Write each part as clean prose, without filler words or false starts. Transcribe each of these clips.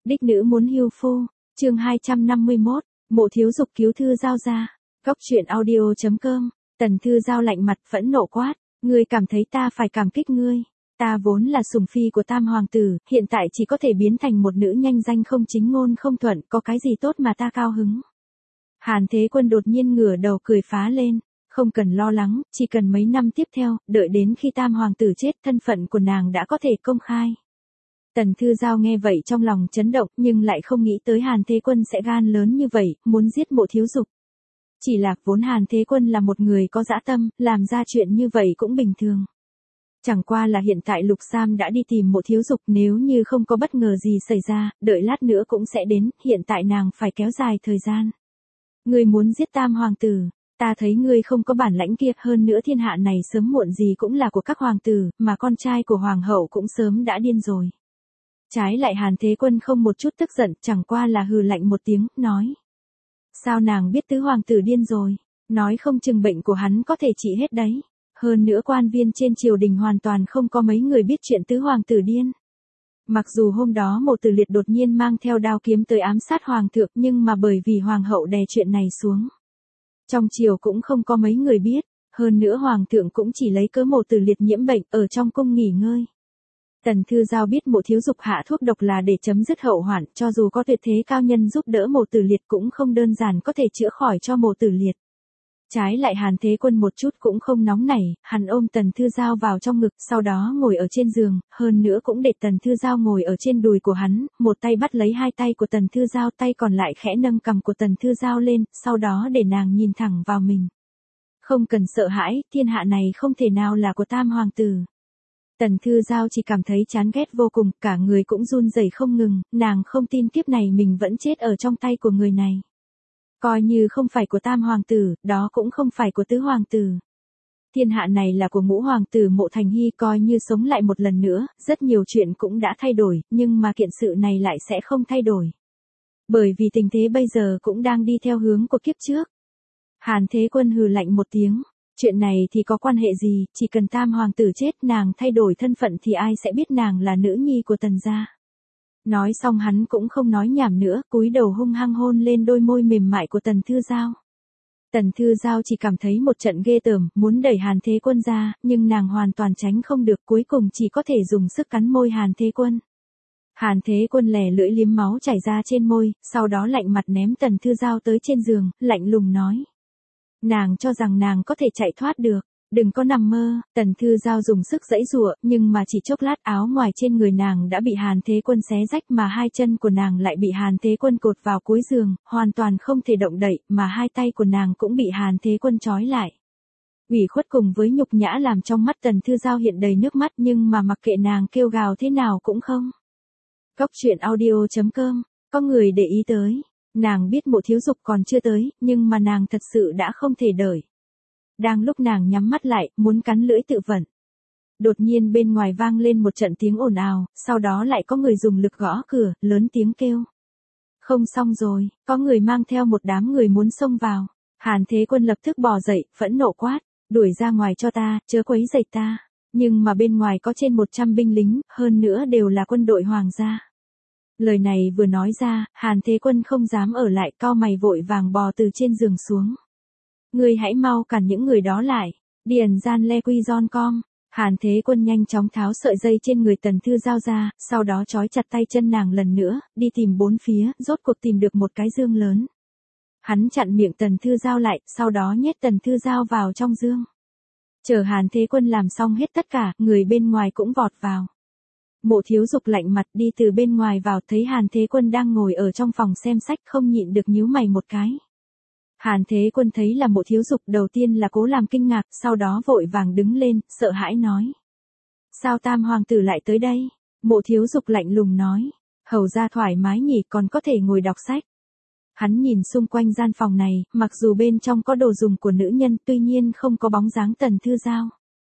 Đích nữ muốn hưu phu, chương 251, Mộ Thiếu Dục cứu Thư Giao ra. Góc truyện audio.com. Tần Thư Giao lạnh mặt phẫn nộ quát, ngươi cảm thấy ta phải cảm kích ngươi? Ta vốn là sủng phi của Tam hoàng tử, hiện tại chỉ có thể biến thành một nữ nhanh danh không chính ngôn không thuận, có cái gì tốt mà ta cao hứng? Hàn Thế Quân đột nhiên ngửa đầu cười phá lên, không cần lo lắng, chỉ cần mấy năm tiếp theo, đợi đến khi Tam hoàng tử chết, thân phận của nàng đã có thể công khai. Tần Thư Giao nghe vậy trong lòng chấn động, nhưng lại không nghĩ tới Hàn Thế Quân sẽ gan lớn như vậy, muốn giết Mộ Thiếu Dục. Chỉ là vốn Hàn Thế Quân là một người có dã tâm, làm ra chuyện như vậy cũng bình thường. Chẳng qua là hiện tại Lục Sam đã đi tìm Mộ Thiếu Dục, nếu như không có bất ngờ gì xảy ra, đợi lát nữa cũng sẽ đến, hiện tại nàng phải kéo dài thời gian. Ngươi muốn giết Tam hoàng tử, ta thấy ngươi không có bản lãnh kia, hơn nữa thiên hạ này sớm muộn gì cũng là của các hoàng tử, mà con trai của hoàng hậu cũng sớm đã điên rồi. Trái lại Hàn Thế Quân không một chút tức giận, chẳng qua là hừ lạnh một tiếng, nói. Sao nàng biết tứ hoàng tử điên rồi? Nói không chừng bệnh của hắn có thể trị hết đấy. Hơn nữa quan viên trên triều đình hoàn toàn không có mấy người biết chuyện tứ hoàng tử điên. Mặc dù hôm đó Mộ Tử Liệt đột nhiên mang theo đao kiếm tới ám sát hoàng thượng, nhưng mà bởi vì hoàng hậu đè chuyện này xuống, trong triều cũng không có mấy người biết. Hơn nữa hoàng thượng cũng chỉ lấy cớ Mộ Tử Liệt nhiễm bệnh ở trong cung nghỉ ngơi. Tần Thư Giao biết Mộ Thiếu Dục hạ thuốc độc là để chấm dứt hậu hoạn, cho dù có tuyệt thế cao nhân giúp đỡ Mộ Tử Liệt cũng không đơn giản có thể chữa khỏi cho Mộ Tử Liệt. Trái lại Hàn Thế Quân một chút cũng không nóng nảy, hắn ôm Tần Thư Giao vào trong ngực, sau đó ngồi ở trên giường, hơn nữa cũng để Tần Thư Giao ngồi ở trên đùi của hắn, một tay bắt lấy hai tay của Tần Thư Giao, tay còn lại khẽ nâng cằm của Tần Thư Giao lên, sau đó để nàng nhìn thẳng vào mình. Không cần sợ hãi, thiên hạ này không thể nào là của Tam hoàng tử. Tần Thư Giao chỉ cảm thấy chán ghét vô cùng, cả người cũng run rẩy không ngừng, nàng không tin kiếp này mình vẫn chết ở trong tay của người này. Coi như không phải của Tam hoàng tử, đó cũng không phải của Tứ hoàng tử. Thiên hạ này là của Ngũ hoàng tử Mộ Thành Hy, coi như sống lại một lần nữa, rất nhiều chuyện cũng đã thay đổi, nhưng mà kiện sự này lại sẽ không thay đổi. Bởi vì tình thế bây giờ cũng đang đi theo hướng của kiếp trước. Hàn Thế Quân hừ lạnh một tiếng. Chuyện này thì có quan hệ gì, chỉ cần Tam hoàng tử chết, nàng thay đổi thân phận thì ai sẽ biết nàng là nữ nhi của Tần gia. Nói xong hắn cũng không nói nhảm nữa, cúi đầu hung hăng hôn lên đôi môi mềm mại của Tần Thư Giao. Tần Thư Giao chỉ cảm thấy một trận ghê tởm, muốn đẩy Hàn Thế Quân ra, nhưng nàng hoàn toàn tránh không được, cuối cùng chỉ có thể dùng sức cắn môi Hàn Thế Quân. Hàn Thế Quân lè lưỡi liếm máu chảy ra trên môi, sau đó lạnh mặt ném Tần Thư Giao tới trên giường, lạnh lùng nói. Nàng cho rằng nàng có thể chạy thoát được, đừng có nằm mơ. Tần Thư Giao dùng sức giãy giụa, nhưng mà chỉ chốc lát áo ngoài trên người nàng đã bị Hàn Thế Quân xé rách, mà hai chân của nàng lại bị Hàn Thế Quân cột vào cuối giường, hoàn toàn không thể động đậy, mà hai tay của nàng cũng bị Hàn Thế Quân trói lại. Ủy khuất cùng với nhục nhã làm trong mắt Tần Thư Giao hiện đầy nước mắt, nhưng mà mặc kệ nàng kêu gào thế nào cũng không. Góc truyện audio.com, có người để ý tới. Nàng biết Mộ Thiếu Dục còn chưa tới, nhưng mà nàng thật sự đã không thể đợi. Đang lúc nàng nhắm mắt lại, muốn cắn lưỡi tự vận. Đột nhiên bên ngoài vang lên một trận tiếng ồn ào, sau đó lại có người dùng lực gõ cửa, lớn tiếng kêu. Không xong rồi, có người mang theo một đám người muốn xông vào. Hàn Thế Quân lập tức bò dậy, phẫn nộ quát, đuổi ra ngoài cho ta, chớ quấy rầy ta. Nhưng mà bên ngoài có trên 100 binh lính, hơn nữa đều là quân đội hoàng gia. Lời này vừa nói ra, Hàn Thế Quân không dám ở lại, cau mày vội vàng bò từ trên giường xuống. Ngươi hãy mau cản những người đó lại. Điền gian le quy giòn com. Hàn Thế Quân nhanh chóng tháo sợi dây trên người Tần Thư Giao ra, sau đó trói chặt tay chân nàng lần nữa, đi tìm bốn phía, rốt cuộc tìm được một cái dương lớn. Hắn chặn miệng Tần Thư Giao lại, sau đó nhét Tần Thư Giao vào trong dương. Chờ Hàn Thế Quân làm xong hết tất cả, người bên ngoài cũng vọt vào. Mộ Thiếu Dục lạnh mặt đi từ bên ngoài vào, thấy Hàn Thế Quân đang ngồi ở trong phòng xem sách, không nhịn được nhíu mày một cái. Hàn Thế Quân thấy là Mộ Thiếu Dục, đầu tiên là cố làm kinh ngạc, sau đó vội vàng đứng lên, sợ hãi nói. Sao Tam hoàng tử lại tới đây? Mộ Thiếu Dục lạnh lùng nói. Hầu ra thoải mái nhỉ, còn có thể ngồi đọc sách. Hắn nhìn xung quanh gian phòng này, mặc dù bên trong có đồ dùng của nữ nhân, tuy nhiên không có bóng dáng Tần Thư Giao.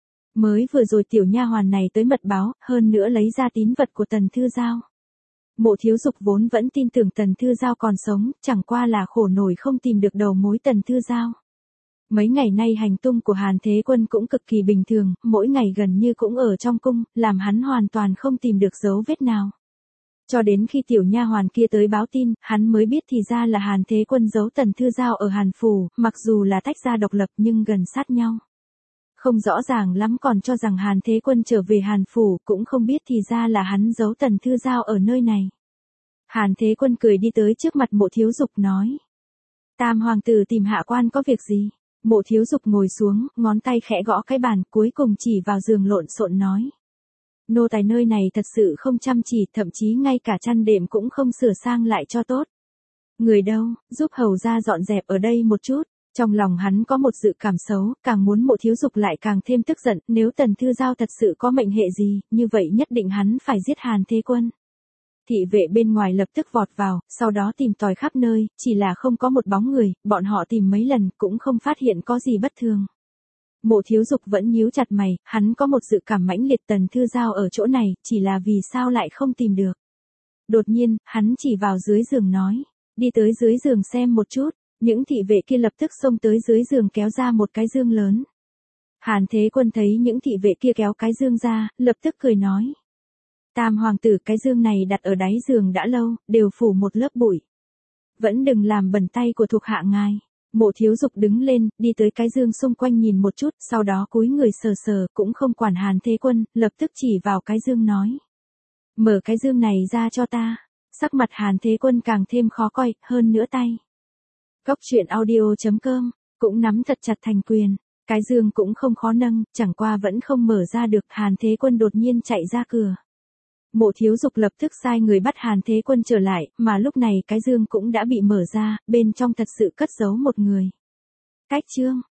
Mới vừa rồi tiểu nha hoàn này tới mật báo, hơn nữa lấy ra tín vật của Tần Thư Giao. Mộ Thiếu Dục vốn vẫn tin tưởng Tần Thư Giao còn sống, chẳng qua là khổ nổi không tìm được đầu mối Tần Thư Giao. Mấy ngày nay hành tung của Hàn Thế Quân cũng cực kỳ bình thường, mỗi ngày gần như cũng ở trong cung, làm hắn hoàn toàn không tìm được dấu vết nào. Cho đến khi tiểu nha hoàn kia tới báo tin, hắn mới biết thì ra là Hàn Thế Quân giấu Tần Thư Giao ở Hàn Phủ, mặc dù là tách ra độc lập nhưng gần sát nhau. Không rõ ràng lắm còn cho rằng Hàn Thế Quân trở về Hàn Phủ, cũng không biết thì ra là hắn giấu Tần Thư Giao ở nơi này. Hàn Thế Quân cười đi tới trước mặt Mộ Thiếu Dục nói. Tam hoàng tử tìm hạ quan có việc gì? Mộ Thiếu Dục ngồi xuống, ngón tay khẽ gõ cái bàn, cuối cùng chỉ vào giường lộn xộn nói. Nô tài nơi này thật sự không chăm chỉ, thậm chí ngay cả chăn đệm cũng không sửa sang lại cho tốt. Người đâu, giúp hầu ra dọn dẹp ở đây một chút. Trong lòng hắn có một dự cảm xấu, càng muốn Mộ Thiếu Dục lại càng thêm tức giận, nếu Tần Thư Giao thật sự có mệnh hệ gì, như vậy nhất định hắn phải giết Hàn Thế Quân. Thị vệ bên ngoài lập tức vọt vào, sau đó tìm tòi khắp nơi, chỉ là không có một bóng người, bọn họ tìm mấy lần cũng không phát hiện có gì bất thường. Mộ Thiếu Dục vẫn nhíu chặt mày, hắn có một dự cảm mãnh liệt Tần Thư Giao ở chỗ này, chỉ là vì sao lại không tìm được. Đột nhiên, hắn chỉ vào dưới giường nói, đi tới dưới giường xem một chút, những thị vệ kia lập tức xông tới dưới giường kéo ra một cái dương lớn. Hàn Thế Quân thấy những thị vệ kia kéo cái dương ra, lập tức cười nói. Tam hoàng tử, cái dương này đặt ở đáy giường đã lâu, đều phủ một lớp bụi. Vẫn đừng làm bẩn tay của thuộc hạ ngài. Mộ Thiếu Dục đứng lên, đi tới cái dương xung quanh nhìn một chút, sau đó cúi người sờ sờ, cũng không quản Hàn Thế Quân, lập tức chỉ vào cái dương nói. Mở cái dương này ra cho ta. Sắc mặt Hàn Thế Quân càng thêm khó coi, hơn nữa tay. Góc truyện audio.com, cũng nắm thật chặt thành quyền. Cái dương cũng không khó nâng, chẳng qua vẫn không mở ra được. Hàn Thế Quân đột nhiên chạy ra cửa. Mộ Thiếu Dục lập tức sai người bắt Hàn Thế Quân trở lại, mà lúc này cái dương cũng đã bị mở ra, bên trong thật sự cất giấu một người. Cách chương